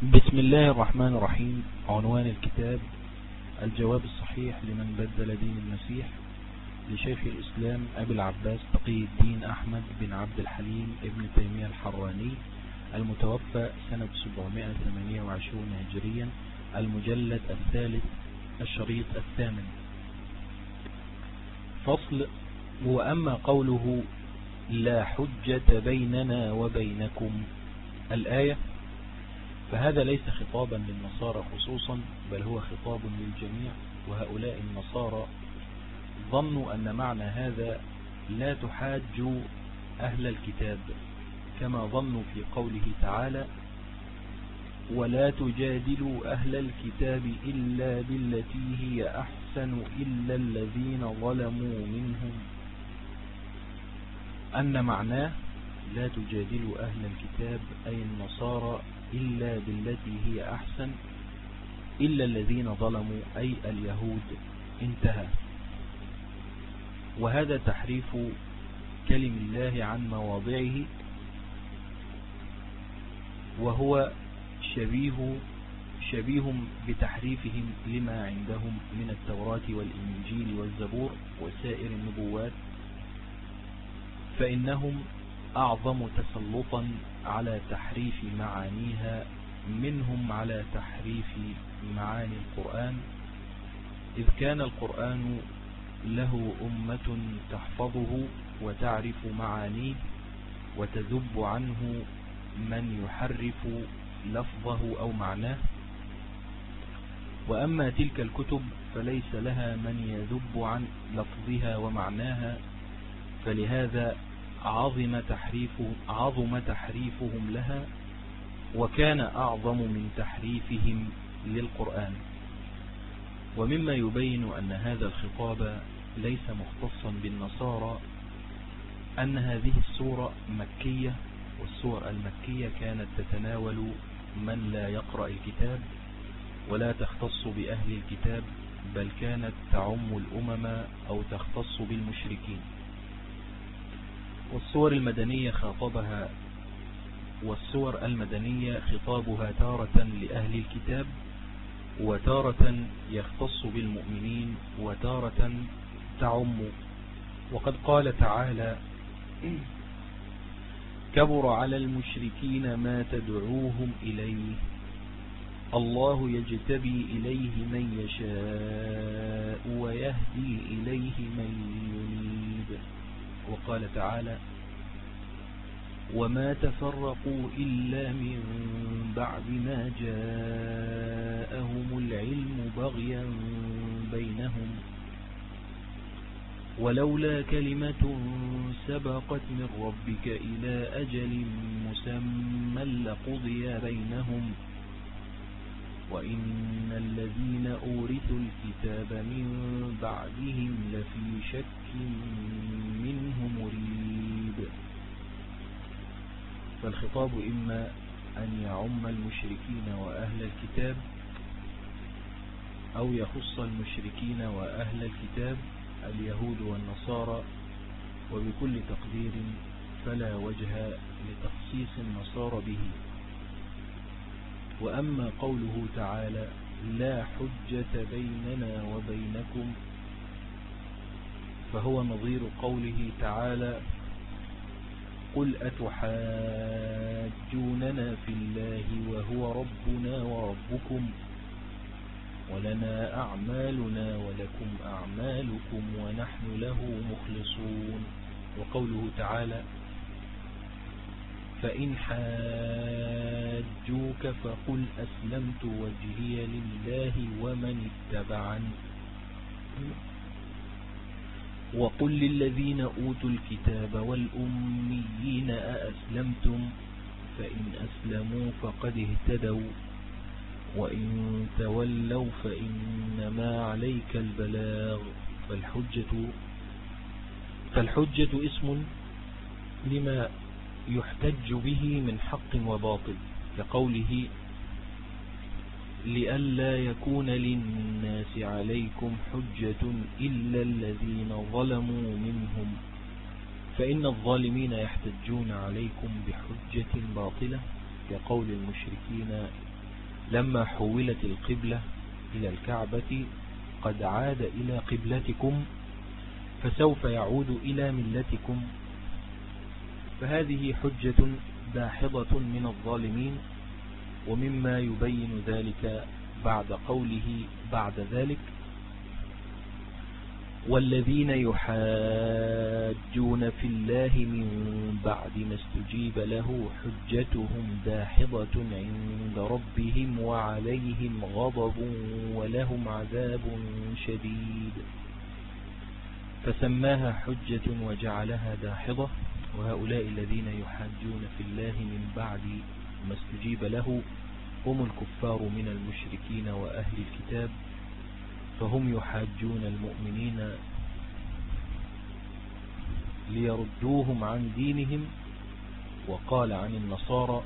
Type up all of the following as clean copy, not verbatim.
بسم الله الرحمن الرحيم. عنوان الكتاب: الجواب الصحيح لمن بدل دين المسيح، لشيخ الإسلام أبي العباس تقي الدين أحمد بن عبد الحليم ابن تيمية الحراني، المتوفى سنة 728 هجريا، المجلد الثالث، الشريط الثامن. فصل: وأما قوله لا حجة بيننا وبينكم الآية، فهذا ليس خطابا للنصارى خصوصا، بل هو خطاب للجميع. وهؤلاء النصارى ظنوا أن معنى هذا لا تحاجوا أهل الكتاب، كما ظنوا في قوله تعالى: ولا تجادلوا أهل الكتاب إلا بالتي هي أحسن إلا الذين ظلموا منهم، أن معناه لا تجادلوا أهل الكتاب أي النصارى إلا بالتي هي أحسن إلا الذين ظلموا أي اليهود. انتهى. وهذا تحريف كلم الله عن مواضعه، وهو شبيه بتحريفهم لما عندهم من التوراة والإنجيل والزبور وسائر النبوات، فإنهم أعظم تسلطا على تحريف معانيها منهم على تحريف معاني القرآن، إذ كان القرآن له أمة تحفظه وتعرف معانيه، وتذب عنه من يحرف لفظه أو معناه. وأما تلك الكتب فليس لها من يذب عن لفظها ومعناها، فلهذا عظم تحريفهم لها، وكان أعظم من تحريفهم للقرآن. ومما يبين أن هذا الخطاب ليس مختصا بالنصارى أن هذه السورة مكية، والسور المكية كانت تتناول من لا يقرأ الكتاب ولا تختص بأهل الكتاب، بل كانت تعم الأمم أو تختص بالمشركين. والسور المدنية خطابها تارة لأهل الكتاب، وتارة يختص بالمؤمنين، وتارة تعم. وقد قال تعالى: كبر على المشركين ما تدعوهم إليه، الله يجتبي إليه من يشاء ويهدي إليه من ينيب. وقال تعالى: وما تفرقوا إلا من بعد ما جاءهم العلم بغيا بينهم، ولولا كلمة سبقت من ربك إلى أجل مسمى لقضي بينهم، وإن الذين أورثوا الكتاب من بعدهم لفي شك منه مريب. فالخطاب إما أن يعم المشركين وأهل الكتاب، أو يخص المشركين وأهل الكتاب اليهود والنصارى، وبكل تقدير فلا وجه لتخصيص النصارى به. وأما قوله تعالى: لا حجة بيننا وبينكم، فهو نظير قوله تعالى: قل أتحاجوننا في الله وهو ربنا وربكم ولنا أعمالنا ولكم أعمالكم ونحن له مخلصون. وقوله تعالى: فإن حاجوك فقل أسلمت وجهي لله ومن اتبعني، وقل للذين أوتوا الكتاب والأميين أأسلمتم، فإن أسلموا فقد اهتدوا، وإن تولوا فإنما عليك البلاغ. فالحجة اسم لما يحتج به من حق وباطل، كقوله: لئلا يكون للناس عليكم حجة إلا الذين ظلموا منهم، فإن الظالمين يحتجون عليكم بحجة باطلة، كقول المشركين لما حولت القبلة إلى الكعبة قد عاد إلى قبلتكم فسوف يعود إلى ملتكم. فهذه حجة داحضة من الظالمين. ومما يبين ذلك بعد قوله بعد ذلك: والذين يحاجون في الله من بعد ما استجيب له حجتهم داحضة عند ربهم وعليهم غضب ولهم عذاب شديد. فسماها حجة وجعلها داحضة. وهؤلاء الذين يحاجون في الله من بعد ما استجيب له هم الكفار من المشركين وأهل الكتاب، فهم يحاجون المؤمنين ليردوهم عن دينهم. وقال عن النصارى: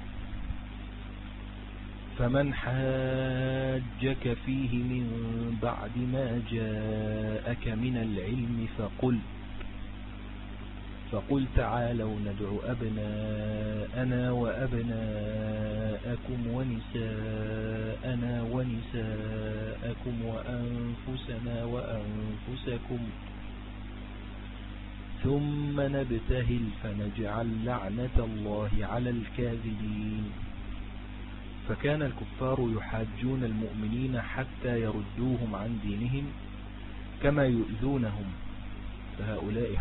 فمن حاجك فيه من بعد ما جاءك من العلم فقل تعالوا ندعو أبناءنا وأبناءكم ونساءنا ونساءكم وأنفسنا وأنفسكم ثم نبتهل فنجعل لعنة الله على الكاذبين. فكان الكفار يحاجون المؤمنين حتى يردوهم عن دينهم كما يؤذونهم، فهؤلاء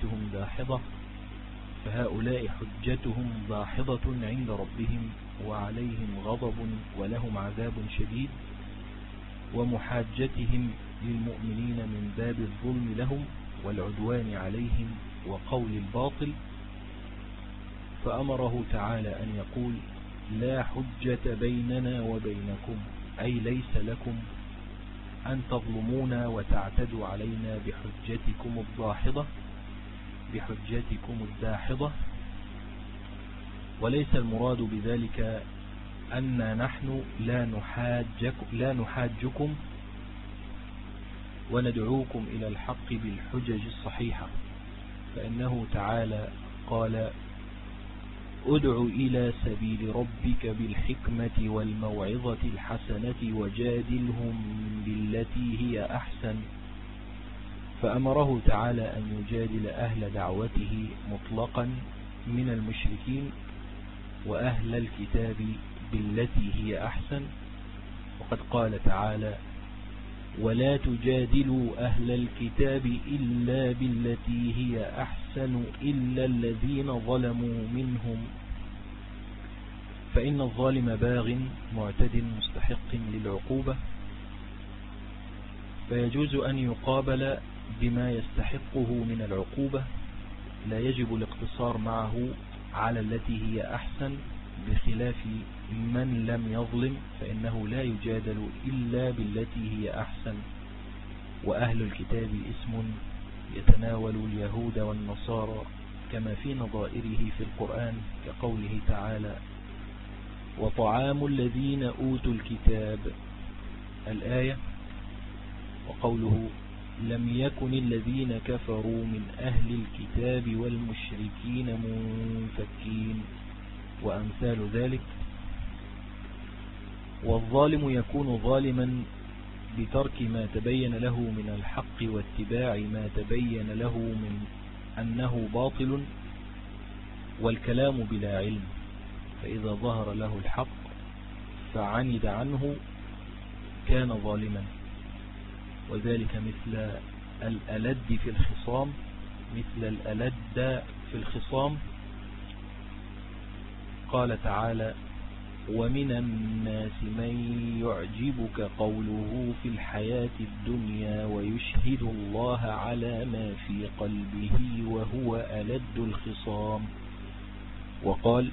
حجتهم داحضة عند ربهم وعليهم غضب ولهم عذاب شديد. ومحاجتهم للمؤمنين من باب الظلم لهم والعدوان عليهم وقول الباطل. فأمره تعالى أن يقول: لا حجة بيننا وبينكم، أي ليس لكم أن تظلمونا وتعتدوا علينا بحجتكم الداحضة. وليس المراد بذلك أن نحن لا نحاجكم وندعوكم إلى الحق بالحجج الصحيحة، فإنه تعالى قال: ادع إلى سبيل ربك بالحكمة والموعظة الحسنة وجادلهم بالتي هي أحسن. فأمره تعالى أن يجادل أهل دعوته مطلقا من المشركين وأهل الكتاب بالتي هي أحسن. وقد قال تعالى: ولا تجادلوا أهل الكتاب إلا بالتي هي أحسن إلا الذين ظلموا منهم، فإن الظالم باغ معتد مستحق للعقوبة، فيجوز أن يقابل بما يستحقه من العقوبة. لا يجب الاقتصار معه على التي هي أحسن، بخلاف من لم يظلم فإنه لا يجادل إلا بالتي هي أحسن. وأهل الكتاب اسم يتناول اليهود والنصارى كما في نظائره في القرآن، كقوله تعالى: وطعام الذين أوتوا الكتاب الآية. وقوله: لم يكن الذين كفروا من أهل الكتاب والمشركين منفكين، وأمثال ذلك. والظالم يكون ظالما بترك ما تبين له من الحق واتباع ما تبين له من أنه باطل، والكلام بلا علم. فإذا ظهر له الحق فعند عنه كان ظالما. وذلك مثل الألد في الخصام قال تعالى: ومن الناس من يعجبك قوله في الحياة الدنيا ويشهد الله على ما في قلبه وهو ألد الخصام. وقال: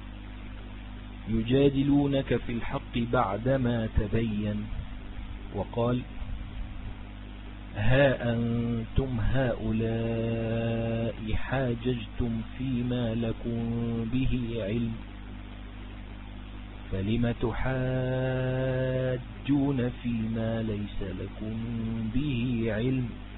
يجادلونك في الحق بعدما تبين. وقال: ها أنتم هؤلاء حاججتم فيما لكم به علم فلم تحاجون فيما ليس لكم به علم